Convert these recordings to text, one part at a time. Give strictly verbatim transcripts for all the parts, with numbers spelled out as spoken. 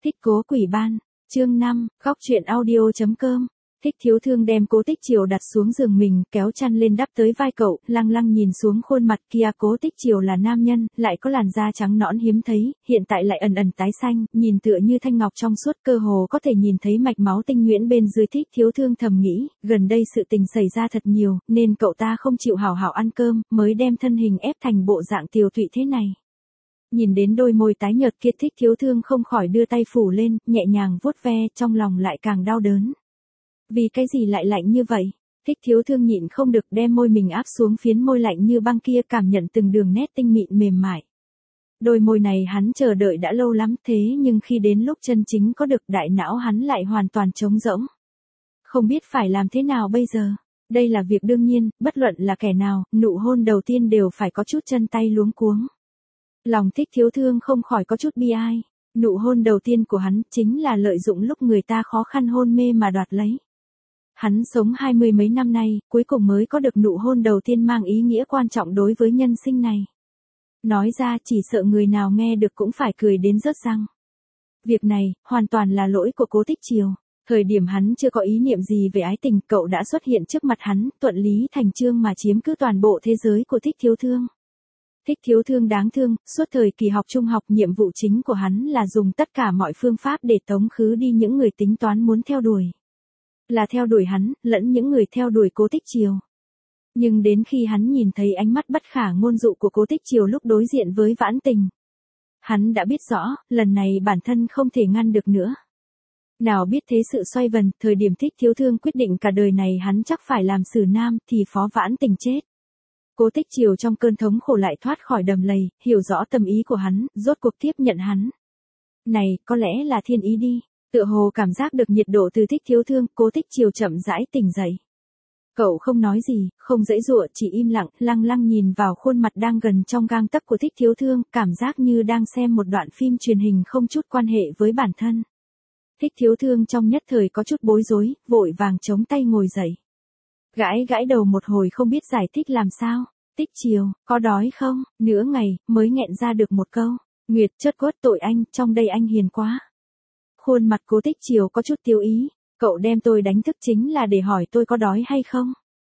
Thích Cố Quỷ Ban, chương năm, góc truyện audio chấm com. Thích Thiếu Thương đem Cố Tích Triều đặt xuống giường mình, kéo chăn lên đắp tới vai cậu, lăng lăng nhìn xuống khuôn mặt kia. Cố Tích Triều là nam nhân, lại có làn da trắng nõn hiếm thấy, hiện tại lại ẩn ẩn tái xanh, nhìn tựa như thanh ngọc trong suốt, cơ hồ có thể nhìn thấy mạch máu tinh nhuyễn bên dưới. Thích Thiếu Thương thầm nghĩ, gần đây sự tình xảy ra thật nhiều, nên cậu ta không chịu hảo hảo ăn cơm, mới đem thân hình ép thành bộ dạng tiều tụy thế này. Nhìn đến đôi môi tái nhợt kia, Thích Thiếu Thương không khỏi đưa tay phủ lên, nhẹ nhàng vuốt ve, trong lòng lại càng đau đớn. Vì cái gì lại lạnh như vậy? Thích Thiếu Thương nhịn không được đem môi mình áp xuống phiến môi lạnh như băng kia, cảm nhận từng đường nét tinh mịn mềm mại. Đôi môi này hắn chờ đợi đã lâu lắm, thế nhưng khi đến lúc chân chính có được, đại não hắn lại hoàn toàn trống rỗng. Không biết phải làm thế nào bây giờ. Đây là việc đương nhiên, bất luận là kẻ nào, nụ hôn đầu tiên đều phải có chút chân tay luống cuống. Lòng Thích Thiếu Thương không khỏi có chút bi ai. Nụ hôn đầu tiên của hắn chính là lợi dụng lúc người ta khó khăn hôn mê mà đoạt lấy. Hắn sống hai mươi mấy năm nay, cuối cùng mới có được nụ hôn đầu tiên mang ý nghĩa quan trọng đối với nhân sinh này. Nói ra chỉ sợ người nào nghe được cũng phải cười đến rớt răng. Việc này, hoàn toàn là lỗi của Cố Tích Triều. Thời điểm hắn chưa có ý niệm gì về ái tình, cậu đã xuất hiện trước mặt hắn, thuận lý thành chương mà chiếm cứ toàn bộ thế giới của Thích Thiếu Thương. Thích Thiếu Thương đáng thương, suốt thời kỳ học trung học, nhiệm vụ chính của hắn là dùng tất cả mọi phương pháp để tống khứ đi những người tính toán muốn theo đuổi. Là theo đuổi hắn, lẫn những người theo đuổi Cố Tích Triều. Nhưng đến khi hắn nhìn thấy ánh mắt bất khả ngôn dụ của Cố Tích Triều lúc đối diện với Vãn Tình, hắn đã biết rõ, lần này bản thân không thể ngăn được nữa. Nào biết thế sự xoay vần, thời điểm Thích Thiếu Thương quyết định cả đời này hắn chắc phải làm xử nam, thì Phó Vãn Tình chết. Cố Tích Triều trong cơn thống khổ lại thoát khỏi đầm lầy, hiểu rõ tâm ý của hắn, rốt cuộc tiếp nhận hắn. Này, có lẽ là thiên ý đi. Tựa hồ cảm giác được nhiệt độ từ Thích Thiếu Thương, Cố Tích Triều chậm rãi tỉnh dậy. Cậu không nói gì, không giãy giụa, chỉ im lặng, lăng lăng nhìn vào khuôn mặt đang gần trong gang tấc của Thích Thiếu Thương, cảm giác như đang xem một đoạn phim truyền hình không chút quan hệ với bản thân. Thích Thiếu Thương trong nhất thời có chút bối rối, vội vàng chống tay ngồi dậy. Gãi gãi đầu một hồi không biết giải thích làm sao. Tích Triều, có đói không? Nửa ngày, mới nghẹn ra được một câu. Nguyệt chớt quất tội anh, trong đây anh hiền quá. Khuôn mặt Cố Tích Triều có chút tiêu ý. Cậu đem tôi đánh thức chính là để hỏi tôi có đói hay không?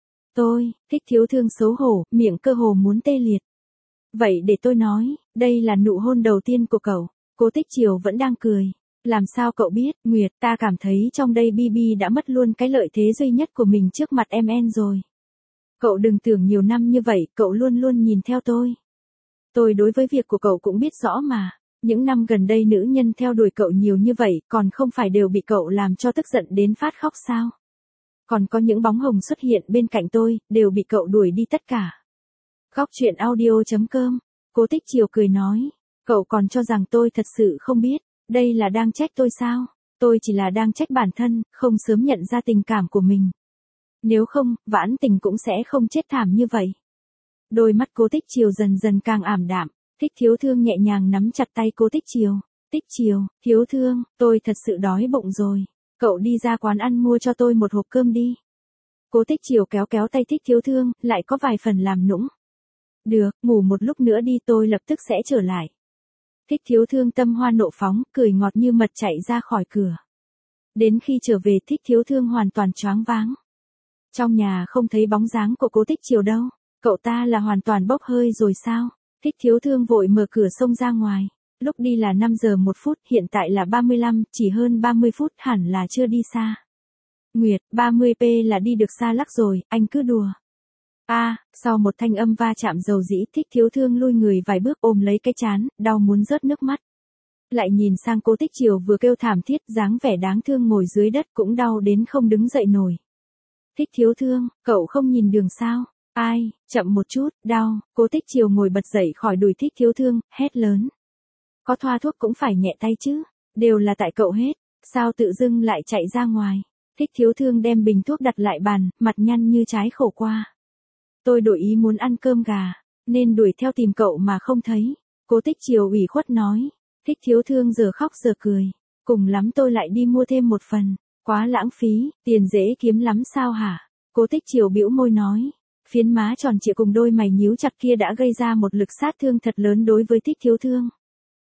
Tôi, Thích Thiếu Thương xấu hổ, miệng cơ hồ muốn tê liệt. Vậy để tôi nói, đây là nụ hôn đầu tiên của cậu. Cố Tích Triều vẫn đang cười. Làm sao cậu biết, Nguyệt, ta cảm thấy trong đây Bibi đã mất luôn cái lợi thế duy nhất của mình trước mặt em en rồi. Cậu đừng tưởng nhiều năm như vậy, cậu luôn luôn nhìn theo tôi. Tôi đối với việc của cậu cũng biết rõ mà. Những năm gần đây nữ nhân theo đuổi cậu nhiều như vậy, còn không phải đều bị cậu làm cho tức giận đến phát khóc sao? Còn có những bóng hồng xuất hiện bên cạnh tôi, đều bị cậu đuổi đi tất cả. Góc truyện audio chấm com. Cố Tích Triều cười nói. Cậu còn cho rằng tôi thật sự không biết. Đây là đang trách tôi sao? Tôi chỉ là đang trách bản thân, không sớm nhận ra tình cảm của mình. Nếu không, Vãn Tình cũng sẽ không chết thảm như vậy. Đôi mắt Cố Tích Triều dần dần càng ảm đạm. Thích Thiếu Thương nhẹ nhàng nắm chặt tay Cố Tích Triều. Tích Triều, Thiếu Thương, tôi thật sự đói bụng rồi. Cậu đi ra quán ăn mua cho tôi một hộp cơm đi. Cố Tích Triều kéo kéo tay Thích Thiếu Thương, lại có vài phần làm nũng. Được, ngủ một lúc nữa đi, tôi lập tức sẽ trở lại. Thích Thiếu Thương tâm hoa nộ phóng, cười ngọt như mật chạy ra khỏi cửa. Đến khi trở về, Thích Thiếu Thương hoàn toàn choáng váng. Trong nhà không thấy bóng dáng của Cố Tích Triều đâu. Cậu ta là hoàn toàn bốc hơi rồi sao? Thích Thiếu Thương vội mở cửa xông ra ngoài. Lúc đi là năm giờ một phút, hiện tại là ba mươi lăm, chỉ hơn ba mươi phút, hẳn là chưa đi xa. Nguyệt, ba mươi p là đi được xa lắc rồi, anh cứ đùa. A, à, sau một thanh âm va chạm dầu dĩ, Thích Thiếu Thương lui người vài bước ôm lấy cái trán, đau muốn rớt nước mắt. Lại nhìn sang Cố Tích Triều vừa kêu thảm thiết, dáng vẻ đáng thương ngồi dưới đất cũng đau đến không đứng dậy nổi. Thích Thiếu Thương, cậu không nhìn đường sao? Ai, chậm một chút, đau. Cố Tích Triều ngồi bật dậy khỏi đùi Thích Thiếu Thương, hét lớn. Có thoa thuốc cũng phải nhẹ tay chứ, đều là tại cậu hết, sao tự dưng lại chạy ra ngoài. Thích Thiếu Thương đem bình thuốc đặt lại bàn, mặt nhăn như trái khổ qua. Tôi đổi ý muốn ăn cơm gà, nên đuổi theo tìm cậu mà không thấy. Cố Tích Triều ủy khuất nói. Thích Thiếu Thương giờ khóc giờ cười. Cùng lắm tôi lại đi mua thêm một phần, quá lãng phí, tiền dễ kiếm lắm sao hả? Cố Tích Triều bĩu môi nói. Phiến má tròn trịa cùng đôi mày nhíu chặt kia đã gây ra một lực sát thương thật lớn đối với Thích Thiếu Thương.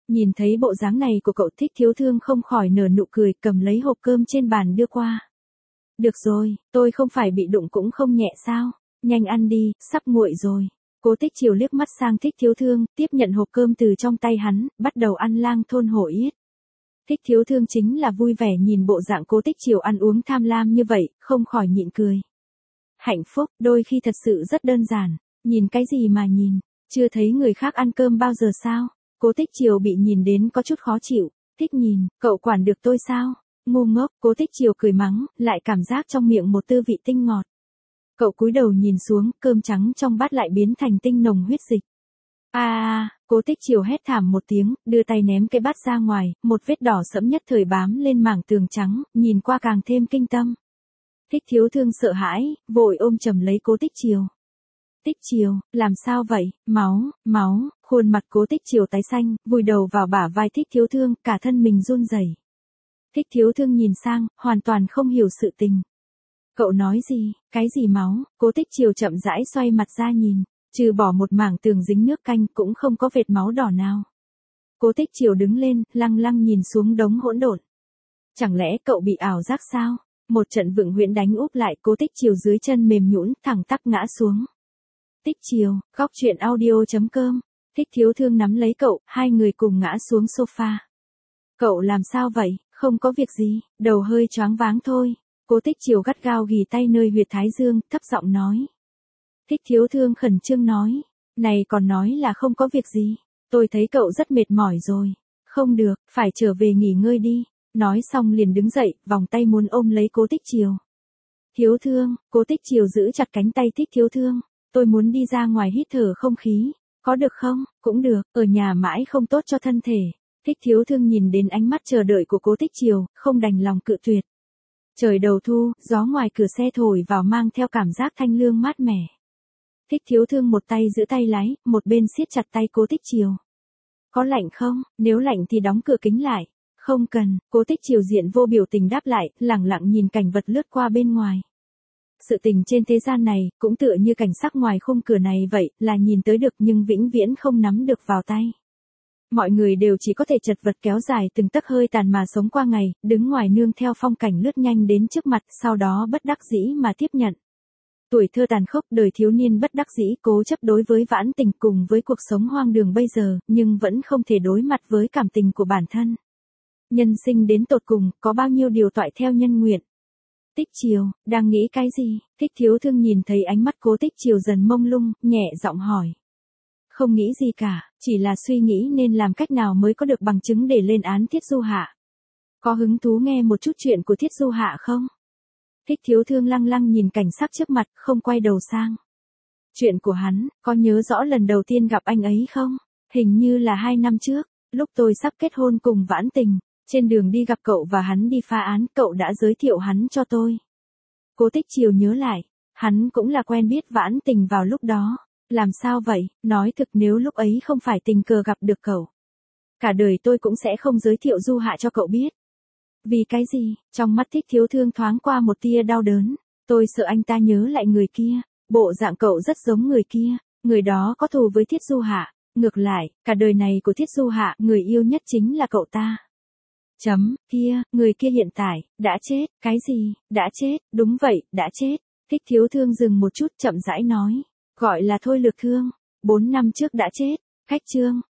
Nhìn thấy bộ dáng này của cậu, Thích Thiếu Thương không khỏi nở nụ cười, cầm lấy hộp cơm trên bàn đưa qua. Được rồi, tôi không phải bị đụng cũng không nhẹ sao, nhanh ăn đi, sắp nguội rồi. Cố Tích Chiều liếc mắt sang Thích Thiếu Thương, tiếp nhận hộp cơm từ trong tay hắn, bắt đầu ăn lang thôn hổ yết. Thích Thiếu Thương chính là vui vẻ nhìn bộ dạng Cố Tích Chiều ăn uống tham lam như vậy, không khỏi nhịn cười. Hạnh phúc, đôi khi thật sự rất đơn giản, nhìn cái gì mà nhìn, chưa thấy người khác ăn cơm bao giờ sao? Cố Tích Chiều bị nhìn đến có chút khó chịu, thích nhìn, cậu quản được tôi sao? Ngu ngốc, Cố Tích Chiều cười mắng, lại cảm giác trong miệng một tư vị tinh ngọt. Cậu cúi đầu nhìn xuống, cơm trắng trong bát lại biến thành tinh nồng huyết dịch. A a, Cố Tích Chiều hét thảm một tiếng, đưa tay ném cái bát ra ngoài, một vết đỏ sẫm nhất thời bám lên mảng tường trắng, nhìn qua càng thêm kinh tâm. Thích Thiếu Thương sợ hãi, vội ôm chầm lấy Cố Tích Chiều. Tích Chiều, làm sao vậy? Máu, máu, khuôn mặt Cố Tích Chiều tái xanh, vùi đầu vào bả vai Thích Thiếu Thương, cả thân mình run rẩy. Thích Thiếu Thương nhìn sang, hoàn toàn không hiểu sự tình. Cậu nói gì, cái gì máu? Cố Tích Chiều chậm rãi xoay mặt ra nhìn, trừ bỏ một mảng tường dính nước canh cũng không có vệt máu đỏ nào. Cố Tích Chiều đứng lên, lăng lăng nhìn xuống đống hỗn độn. Chẳng lẽ cậu bị ảo giác sao? Một trận vượng huyễn đánh úp lại, Cố Tích Chiều dưới chân mềm nhũn, thẳng tắp ngã xuống. Tích Chiều, góc truyện audio chấm com. Thích Thiếu Thương nắm lấy cậu, hai người cùng ngã xuống sofa. Cậu làm sao vậy? Không có việc gì, đầu hơi choáng váng thôi. Cố Tích Chiều gắt gao ghì tay nơi huyệt thái dương, thấp giọng nói. Thích Thiếu Thương khẩn trương nói. Này còn nói là không có việc gì. Tôi thấy cậu rất mệt mỏi rồi. Không được, phải trở về nghỉ ngơi đi. Nói xong liền đứng dậy, vòng tay muốn ôm lấy Cố Tích Chiều. Thiếu Thương, Cố Tích Chiều giữ chặt cánh tay Thích Thiếu Thương. Tôi muốn đi ra ngoài hít thở không khí. Có được không? Cũng được, ở nhà mãi không tốt cho thân thể. Thích Thiếu Thương nhìn đến ánh mắt chờ đợi của Cố Tích Chiều, không đành lòng cự tuyệt. Trời đầu thu, gió ngoài cửa xe thổi vào mang theo cảm giác thanh lương mát mẻ. Thích Thiếu Thương một tay giữ tay lái, một bên siết chặt tay Cố Tích Chiều. Có lạnh không? Nếu lạnh thì đóng cửa kính lại. Không cần, Cố Tích Chiều diện vô biểu tình đáp lại, lẳng lặng nhìn cảnh vật lướt qua bên ngoài. Sự tình trên thế gian này, cũng tựa như cảnh sắc ngoài khung cửa này vậy, là nhìn tới được nhưng vĩnh viễn không nắm được vào tay. Mọi người đều chỉ có thể chật vật kéo dài từng tấc hơi tàn mà sống qua ngày, đứng ngoài nương theo phong cảnh lướt nhanh đến trước mặt, sau đó bất đắc dĩ mà tiếp nhận. Tuổi thơ tàn khốc, đời thiếu niên bất đắc dĩ cố chấp đối với vãn tình cùng với cuộc sống hoang đường bây giờ, nhưng vẫn không thể đối mặt với cảm tình của bản thân. Nhân sinh đến tột cùng, có bao nhiêu điều toại theo nhân nguyện. Tích Chiều, đang nghĩ cái gì? Thích Thiếu Thương nhìn thấy ánh mắt Cố Tích Chiều dần mông lung, nhẹ giọng hỏi. Không nghĩ gì cả, chỉ là suy nghĩ nên làm cách nào mới có được bằng chứng để lên án Thiết Du Hạ. Có hứng thú nghe một chút chuyện của Thiết Du Hạ không? Thích Thiếu Thương lăng lăng nhìn cảnh sắc trước mặt, không quay đầu sang. Chuyện của hắn, có nhớ rõ lần đầu tiên gặp anh ấy không? Hình như là hai năm trước, lúc tôi sắp kết hôn cùng Vãn Tình. Trên đường đi gặp cậu và hắn đi phá án, cậu đã giới thiệu hắn cho tôi. Cố Tích Chiều nhớ lại, hắn cũng là quen biết Vãn Tình vào lúc đó. Làm sao vậy, nói thực nếu lúc ấy không phải tình cờ gặp được cậu. Cả đời tôi cũng sẽ không giới thiệu Du Hạ cho cậu biết. Vì cái gì, trong mắt Thích Thiếu Thương thoáng qua một tia đau đớn. Tôi sợ anh ta nhớ lại người kia, bộ dạng cậu rất giống người kia, người đó có thù với Thiết Du Hạ. Ngược lại, cả đời này của Thiết Du Hạ, người yêu nhất chính là cậu ta. Chấm, kia, người kia hiện tại, đã chết, cái gì, đã chết, đúng vậy, đã chết. Thích Thiếu Thương dừng một chút chậm rãi nói, gọi là Thôi Lược Thương, bốn năm trước đã chết, khách trương,